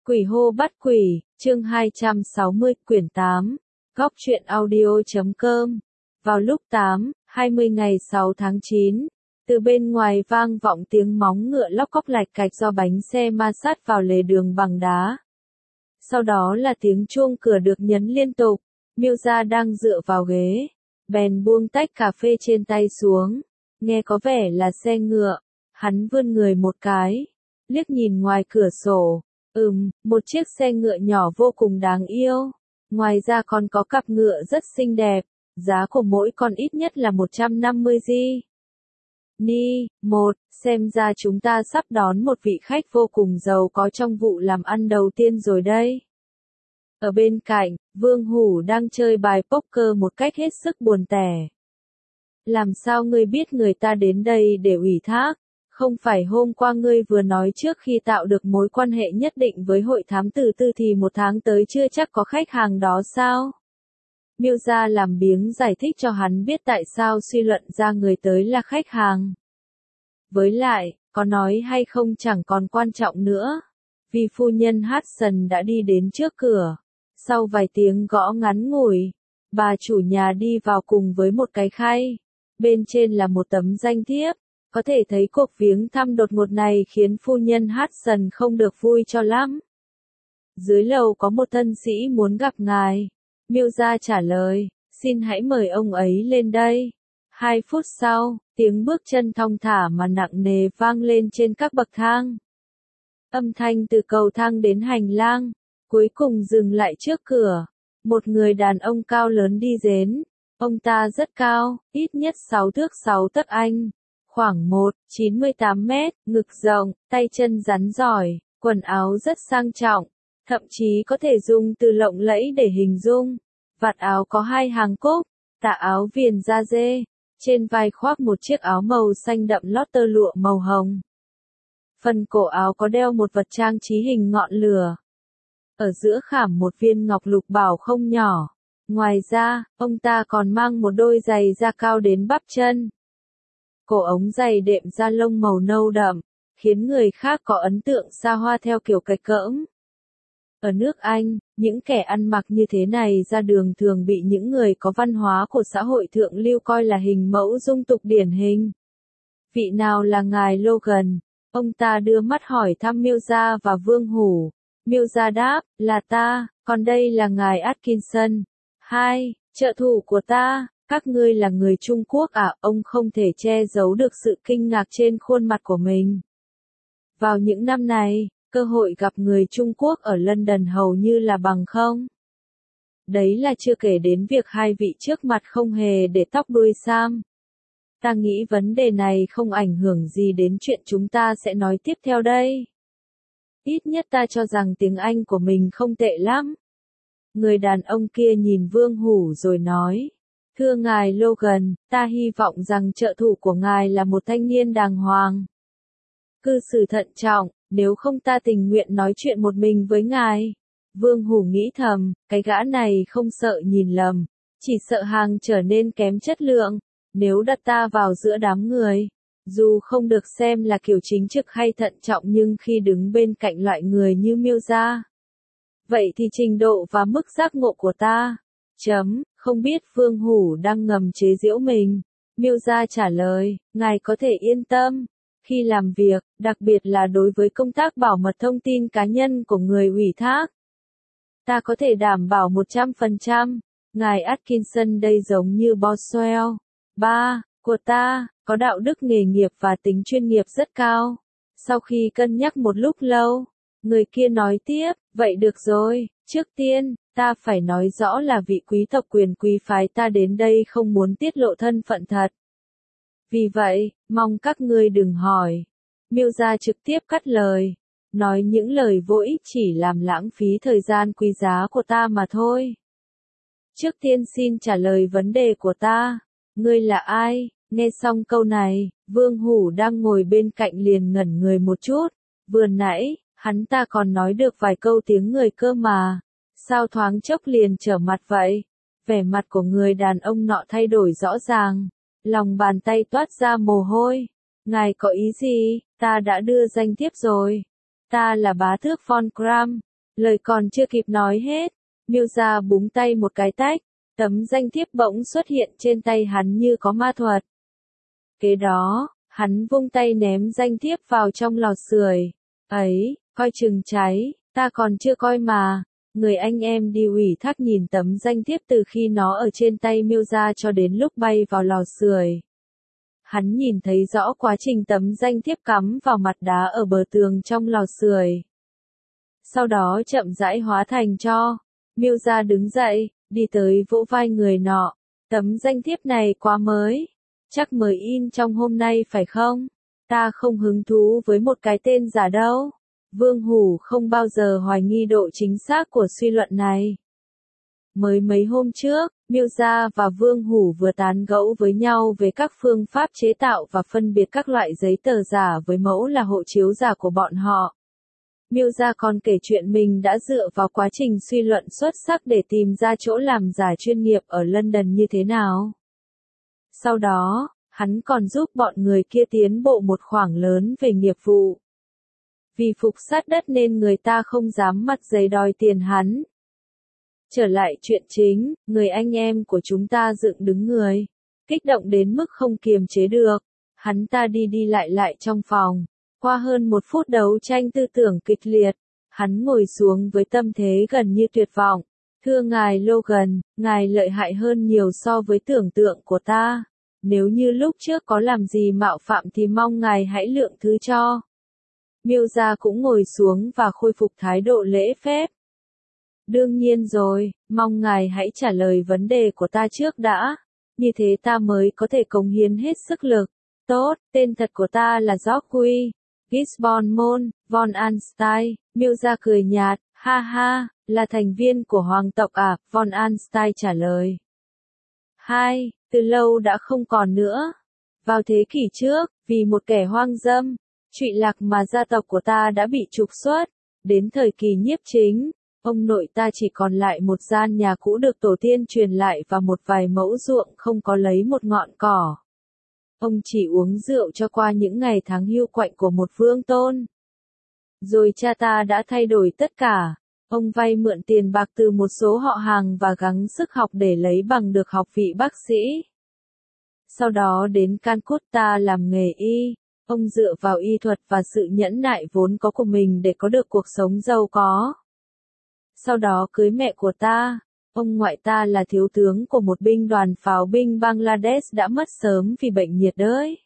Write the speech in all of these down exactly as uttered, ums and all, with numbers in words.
Quỷ hô bắt quỷ, chương hai trăm sáu mươi, quyển tám, góc truyện audio chấm com. Vào lúc tám, hai mươi ngày sáu tháng chín, từ bên ngoài vang vọng tiếng móng ngựa lóc cóc lạch cạch do bánh xe ma sát vào lề đường bằng đá. Sau đó là tiếng chuông cửa được nhấn liên tục, Miêu Gia đang dựa vào ghế, bèn buông tách cà phê trên tay xuống, nghe có vẻ là xe ngựa, hắn vươn người một cái, liếc nhìn ngoài cửa sổ. Ừm, một chiếc xe ngựa nhỏ vô cùng đáng yêu. Ngoài ra còn có cặp ngựa rất xinh đẹp. Giá của mỗi con ít nhất là một trăm năm mươi gi. Ni, một, xem ra chúng ta sắp đón một vị khách vô cùng giàu có trong vụ làm ăn đầu tiên rồi đây. Ở bên cạnh, Vương Hủ đang chơi bài poker một cách hết sức buồn tẻ. Làm sao ngươi biết người ta đến đây để ủy thác? Không phải hôm qua ngươi vừa nói trước khi tạo được mối quan hệ nhất định với hội thám tử tư thì một tháng tới chưa chắc có khách hàng đó sao? Miêu Gia làm biếng giải thích cho hắn biết tại sao suy luận ra người tới là khách hàng. Với lại, có nói hay không chẳng còn quan trọng nữa. Vì phu nhân Hudson đã đi đến trước cửa. Sau vài tiếng gõ ngắn ngủi, bà chủ nhà đi vào cùng với một cái khay. Bên trên là một tấm danh thiếp. Có thể thấy cuộc viếng thăm đột ngột này khiến phu nhân Hudson không được vui cho lắm. Dưới lầu có một thân sĩ muốn gặp ngài. Miêu Gia trả lời, xin hãy mời ông ấy lên đây. Hai phút sau, tiếng bước chân thong thả mà nặng nề vang lên trên các bậc thang. Âm thanh từ cầu thang đến hành lang, cuối cùng dừng lại trước cửa. Một người đàn ông cao lớn đi đến. Ông ta rất cao, ít nhất sáu thước sáu tấc anh. Khoảng một phẩy chín mươi tám mét, ngực rộng, tay chân rắn giỏi, quần áo rất sang trọng, thậm chí có thể dùng từ lộng lẫy để hình dung. Vạt áo có hai hàng cúc, tà áo viền da dê, trên vai khoác một chiếc áo màu xanh đậm lót tơ lụa màu hồng. Phần cổ áo có đeo một vật trang trí hình ngọn lửa. Ở giữa khảm một viên ngọc lục bảo không nhỏ. Ngoài ra, ông ta còn mang một đôi giày da cao đến bắp chân. Cổ ống giày đệm da lông màu nâu đậm, khiến người khác có ấn tượng xa hoa theo kiểu cạch cỡm. Ở nước Anh, những kẻ ăn mặc như thế này ra đường thường bị những người có văn hóa của xã hội thượng lưu coi là hình mẫu dung tục điển hình. Vị nào là ngài Logan? Ông ta đưa mắt hỏi thăm Miêu Gia và Vương Hủ. Miêu Gia đáp, là ta, còn đây là ngài Atkinson. Hai, trợ thủ của ta. Các ngươi là người Trung Quốc à? Ông không thể che giấu được sự kinh ngạc trên khuôn mặt của mình. Vào những năm này, cơ hội gặp người Trung Quốc ở London hầu như là bằng không. Đấy là chưa kể đến việc hai vị trước mặt không hề để tóc đuôi sam. Ta nghĩ vấn đề này không ảnh hưởng gì đến chuyện chúng ta sẽ nói tiếp theo đây. Ít nhất ta cho rằng tiếng Anh của mình không tệ lắm. Người đàn ông kia nhìn Vương Hủ rồi nói. Thưa ngài Logan, ta hy vọng rằng trợ thủ của ngài là một thanh niên đàng hoàng. Cư xử thận trọng, nếu không ta tình nguyện nói chuyện một mình với ngài. Vương Hủ nghĩ thầm, cái gã này không sợ nhìn lầm, chỉ sợ hàng trở nên kém chất lượng. Nếu đặt ta vào giữa đám người, dù không được xem là kiểu chính trực hay thận trọng nhưng khi đứng bên cạnh loại người như Miêu Gia, vậy thì trình độ và mức giác ngộ của ta. Chấm, không biết Vương Hủ đang ngầm chế giễu mình. Miêu Gia trả lời, ngài có thể yên tâm. Khi làm việc, đặc biệt là đối với công tác bảo mật thông tin cá nhân của người ủy thác, ta có thể đảm bảo một trăm phần trăm. Ngài Atkinson đây giống như Boswell. Ba, của ta, có đạo đức nghề nghiệp và tính chuyên nghiệp rất cao. Sau khi cân nhắc một lúc lâu, người kia nói tiếp, vậy được rồi, trước tiên, ta phải nói rõ là vị quý tộc quyền quý phái ta đến đây không muốn tiết lộ thân phận thật. Vì vậy, mong các ngươi đừng hỏi. Miêu Gia trực tiếp cắt lời. Nói những lời vô ích chỉ làm lãng phí thời gian quý giá của ta mà thôi. Trước tiên xin trả lời vấn đề của ta. Ngươi là ai? Nghe xong câu này, Vương Hủ đang ngồi bên cạnh liền ngẩn người một chút. Vừa nãy, hắn ta còn nói được vài câu tiếng người cơ mà. Sao thoáng chốc liền trở mặt vậy? Vẻ mặt của người đàn ông nọ thay đổi rõ ràng. Lòng bàn tay toát ra mồ hôi. Ngài có ý gì? Ta đã đưa danh thiếp rồi. Ta là bá tước Von Kram. Lời còn chưa kịp nói hết, Miêu Gia búng tay một cái tách, tấm danh thiếp bỗng xuất hiện trên tay hắn như có ma thuật. Kế đó, hắn vung tay ném danh thiếp vào trong lò sưởi. Ấy, coi chừng cháy, ta còn chưa coi mà. Người anh em đi ủy thác nhìn tấm danh thiếp từ khi nó ở trên tay Miêu Gia cho đến lúc bay vào lò sưởi. Hắn nhìn thấy rõ quá trình tấm danh thiếp cắm vào mặt đá ở bờ tường trong lò sưởi. Sau đó chậm rãi hóa thành tro. Miêu Gia đứng dậy, đi tới vỗ vai người nọ. Tấm danh thiếp này quá mới. Chắc mới in trong hôm nay phải không? Ta không hứng thú với một cái tên giả đâu. Vương Hủ không bao giờ hoài nghi độ chính xác của suy luận này. Mới mấy hôm trước, Miêu Gia và Vương Hủ vừa tán gẫu với nhau về các phương pháp chế tạo và phân biệt các loại giấy tờ giả với mẫu là hộ chiếu giả của bọn họ. Miêu Gia còn kể chuyện mình đã dựa vào quá trình suy luận xuất sắc để tìm ra chỗ làm giả chuyên nghiệp ở London như thế nào. Sau đó, hắn còn giúp bọn người kia tiến bộ một khoảng lớn về nghiệp vụ. Vì phục sát đất nên người ta không dám mặt dày đòi tiền hắn. Trở lại chuyện chính, người anh em của chúng ta dựng đứng người. Kích động đến mức không kiềm chế được. Hắn ta đi đi lại lại trong phòng. Qua hơn một phút đấu tranh tư tưởng kịch liệt, hắn ngồi xuống với tâm thế gần như tuyệt vọng. Thưa ngài Logan, ngài lợi hại hơn nhiều so với tưởng tượng của ta. Nếu như lúc trước có làm gì mạo phạm thì mong ngài hãy lượng thứ cho. Miêu Gia cũng ngồi xuống và khôi phục thái độ lễ phép. Đương nhiên rồi, mong ngài hãy trả lời vấn đề của ta trước đã. Như thế ta mới có thể cống hiến hết sức lực. Tốt, tên thật của ta là George Gisborne von Einstein. Miêu Gia cười nhạt, ha ha, là thành viên của hoàng tộc à, von Einstein trả lời. Hai, từ lâu đã không còn nữa. Vào thế kỷ trước, vì một kẻ hoang dâm, trụy lạc mà gia tộc của ta đã bị trục xuất. Đến thời kỳ nhiếp chính, ông nội ta chỉ còn lại một gian nhà cũ được tổ tiên truyền lại và một vài mẫu ruộng không có lấy một ngọn cỏ. Ông chỉ uống rượu cho qua những ngày tháng hiu quạnh của một vương tôn. Rồi cha ta đã thay đổi tất cả. Ông vay mượn tiền bạc từ một số họ hàng và gắng sức học để lấy bằng được học vị bác sĩ. Sau đó đến Calcutta làm nghề y. Ông dựa vào y thuật và sự nhẫn nại vốn có của mình để có được cuộc sống giàu có. Sau đó cưới mẹ của ta. Ông ngoại ta là thiếu tướng của một binh đoàn pháo binh Bangladesh đã mất sớm vì bệnh nhiệt đới.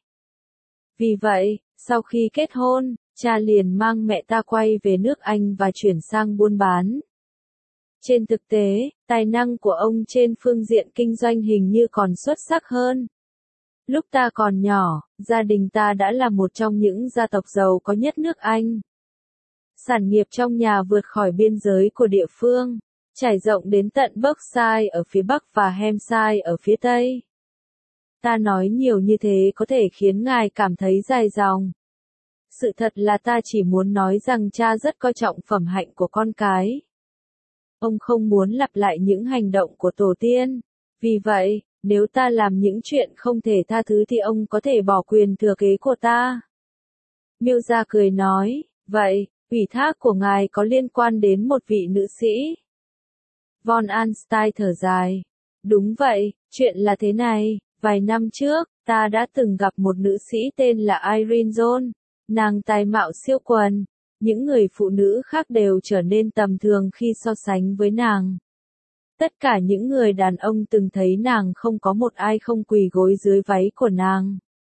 Vì vậy, sau khi kết hôn, cha liền mang mẹ ta quay về nước Anh và chuyển sang buôn bán. Trên thực tế, tài năng của ông trên phương diện kinh doanh hình như còn xuất sắc hơn. Lúc ta còn nhỏ, gia đình ta đã là một trong những gia tộc giàu có nhất nước Anh. Sản nghiệp trong nhà vượt khỏi biên giới của địa phương, trải rộng đến tận Berkshire ở phía Bắc và Hampshire ở phía Tây. Ta nói nhiều như thế có thể khiến ngài cảm thấy dài dòng. Sự thật là ta chỉ muốn nói rằng cha rất coi trọng phẩm hạnh của con cái. Ông không muốn lặp lại những hành động của tổ tiên. Vì vậy, nếu ta làm những chuyện không thể tha thứ thì ông có thể bỏ quyền thừa kế của ta. Miêu Gia cười nói, vậy, ủy thác của ngài có liên quan đến một vị nữ sĩ. Von Einstein thở dài. Đúng vậy, chuyện là thế này, vài năm trước, ta đã từng gặp một nữ sĩ tên là Irene Jones. Nàng tài mạo siêu quần. Những người phụ nữ khác đều trở nên tầm thường khi so sánh với nàng. Tất cả những người đàn ông từng thấy nàng không có một ai không quỳ gối dưới váy của nàng.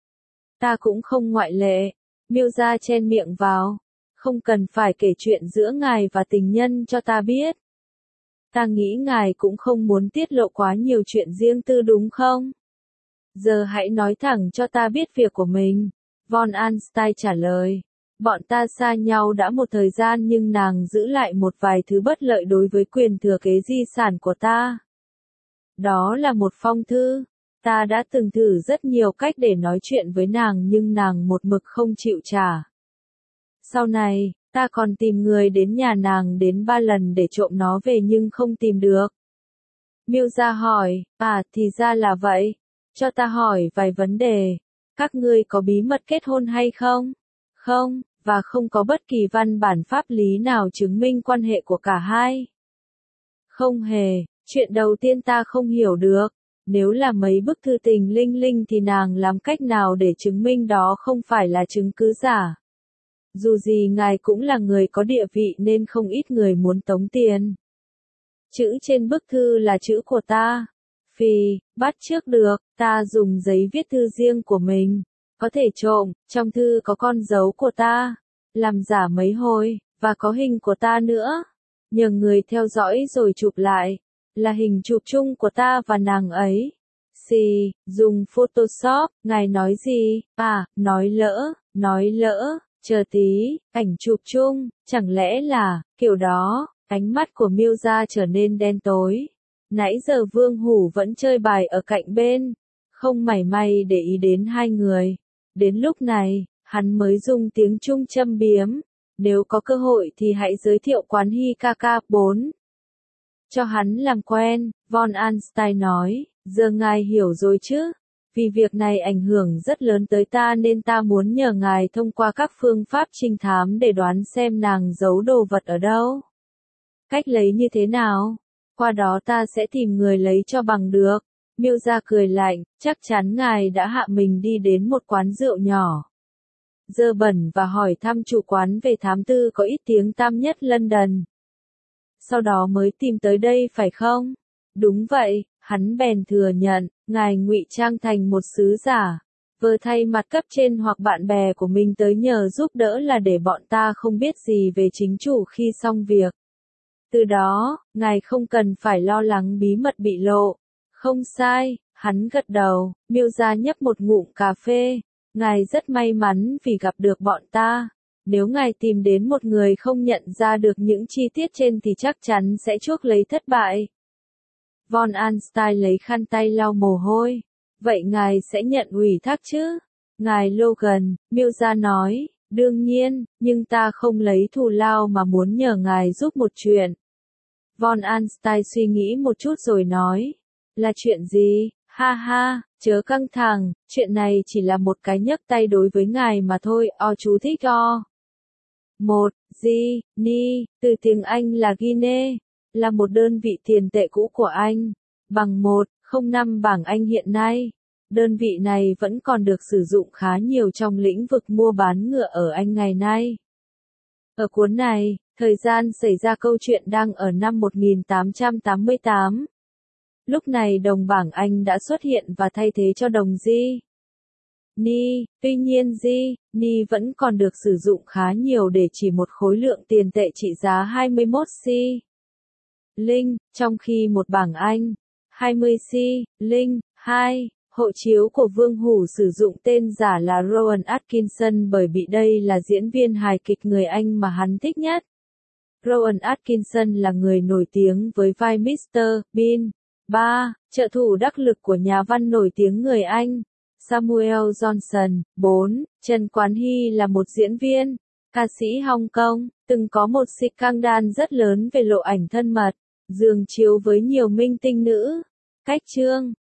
Ta cũng không ngoại lệ. Miêu Gia chen miệng vào. Không cần phải kể chuyện giữa ngài và tình nhân cho ta biết. Ta nghĩ ngài cũng không muốn tiết lộ quá nhiều chuyện riêng tư đúng không? Giờ hãy nói thẳng cho ta biết việc của mình. Von Einstein trả lời. Bọn ta xa nhau đã một thời gian nhưng nàng giữ lại một vài thứ bất lợi đối với quyền thừa kế di sản của ta. Đó là một phong thư. Ta đã từng thử rất nhiều cách để nói chuyện với nàng nhưng nàng một mực không chịu trả. Sau này, ta còn tìm người đến nhà nàng đến ba lần để trộm nó về nhưng không tìm được. Miêu Gia hỏi, à thì ra là vậy. Cho ta hỏi vài vấn đề. Các ngươi có bí mật kết hôn hay không? Không, và không có bất kỳ văn bản pháp lý nào chứng minh quan hệ của cả hai. Không hề, chuyện đầu tiên ta không hiểu được, nếu là mấy bức thư tình linh linh thì nàng làm cách nào để chứng minh đó không phải là chứng cứ giả. Dù gì ngài cũng là người có địa vị nên không ít người muốn tống tiền. Chữ trên bức thư là chữ của ta. Phì, bắt chước được, ta dùng giấy viết thư riêng của mình. Có thể trộm, trong thư có con dấu của ta. Làm giả mấy hồi, và có hình của ta nữa. Nhờ người theo dõi rồi chụp lại. Là hình chụp chung của ta và nàng ấy. Xì, dùng Photoshop, ngài nói gì? À, nói lỡ, nói lỡ, chờ tí, ảnh chụp chung, chẳng lẽ là, kiểu đó, ánh mắt của Miêu Gia trở nên đen tối. Nãy giờ Vương Hủ vẫn chơi bài ở cạnh bên, không mảy may để ý đến hai người. Đến lúc này, hắn mới dùng tiếng Trung châm biếm. Nếu có cơ hội thì hãy giới thiệu quán Hikaka bốn. Cho hắn làm quen, Von Einstein nói, giờ ngài hiểu rồi chứ, vì việc này ảnh hưởng rất lớn tới ta nên ta muốn nhờ ngài thông qua các phương pháp trinh thám để đoán xem nàng giấu đồ vật ở đâu. Cách lấy như thế nào? Qua đó ta sẽ tìm người lấy cho bằng được. Miêu Gia cười lạnh, chắc chắn ngài đã hạ mình đi đến một quán rượu nhỏ. Dơ bẩn và hỏi thăm chủ quán về thám tư có ít tiếng tăm nhất London. Sau đó mới tìm tới đây phải không? Đúng vậy, hắn bèn thừa nhận, ngài ngụy trang thành một sứ giả, vừa thay mặt cấp trên hoặc bạn bè của mình tới nhờ giúp đỡ là để bọn ta không biết gì về chính chủ khi xong việc. Từ đó, ngài không cần phải lo lắng bí mật bị lộ. Không sai, hắn gật đầu, Miêu Gia nhấp một ngụm cà phê. Ngài rất may mắn vì gặp được bọn ta. Nếu ngài tìm đến một người không nhận ra được những chi tiết trên thì chắc chắn sẽ chuốc lấy thất bại. Von Einstein lấy khăn tay lau mồ hôi. Vậy ngài sẽ nhận ủy thác chứ? Ngài Logan, Miêu Gia nói, đương nhiên, nhưng ta không lấy thù lao mà muốn nhờ ngài giúp một chuyện. Von Einstein suy nghĩ một chút rồi nói, là chuyện gì? Ha ha, chớ căng thẳng, chuyện này chỉ là một cái nhấc tay đối với ngài mà thôi, o chú thích o. Một, G, Ni, từ tiếng Anh là Guinea, là một đơn vị tiền tệ cũ của Anh, bằng một phẩy không năm bảng Anh hiện nay. Đơn vị này vẫn còn được sử dụng khá nhiều trong lĩnh vực mua bán ngựa ở Anh ngày nay. Ở cuốn này, thời gian xảy ra câu chuyện đang ở năm một nghìn tám trăm tám mươi tám. Lúc này đồng bảng Anh đã xuất hiện và thay thế cho đồng G. Ni, tuy nhiên G, Ni vẫn còn được sử dụng khá nhiều để chỉ một khối lượng tiền tệ trị giá hai mươi mốt xi. Linh, trong khi một bảng Anh, hai mươi xi, Linh, hai, hộ chiếu của Vương Hủ sử dụng tên giả là Rowan Atkinson bởi vì đây là diễn viên hài kịch người Anh mà hắn thích nhất. Rowan Atkinson là người nổi tiếng với vai mít-tơ Bean. ba. Trợ thủ đắc lực của nhà văn nổi tiếng người Anh, Samuel Johnson. bốn. Trần Quán Hy là một diễn viên, ca sĩ Hong Kong, từng có một scandal rất lớn về lộ ảnh thân mật, giường chiếu với nhiều minh tinh nữ. Cách chương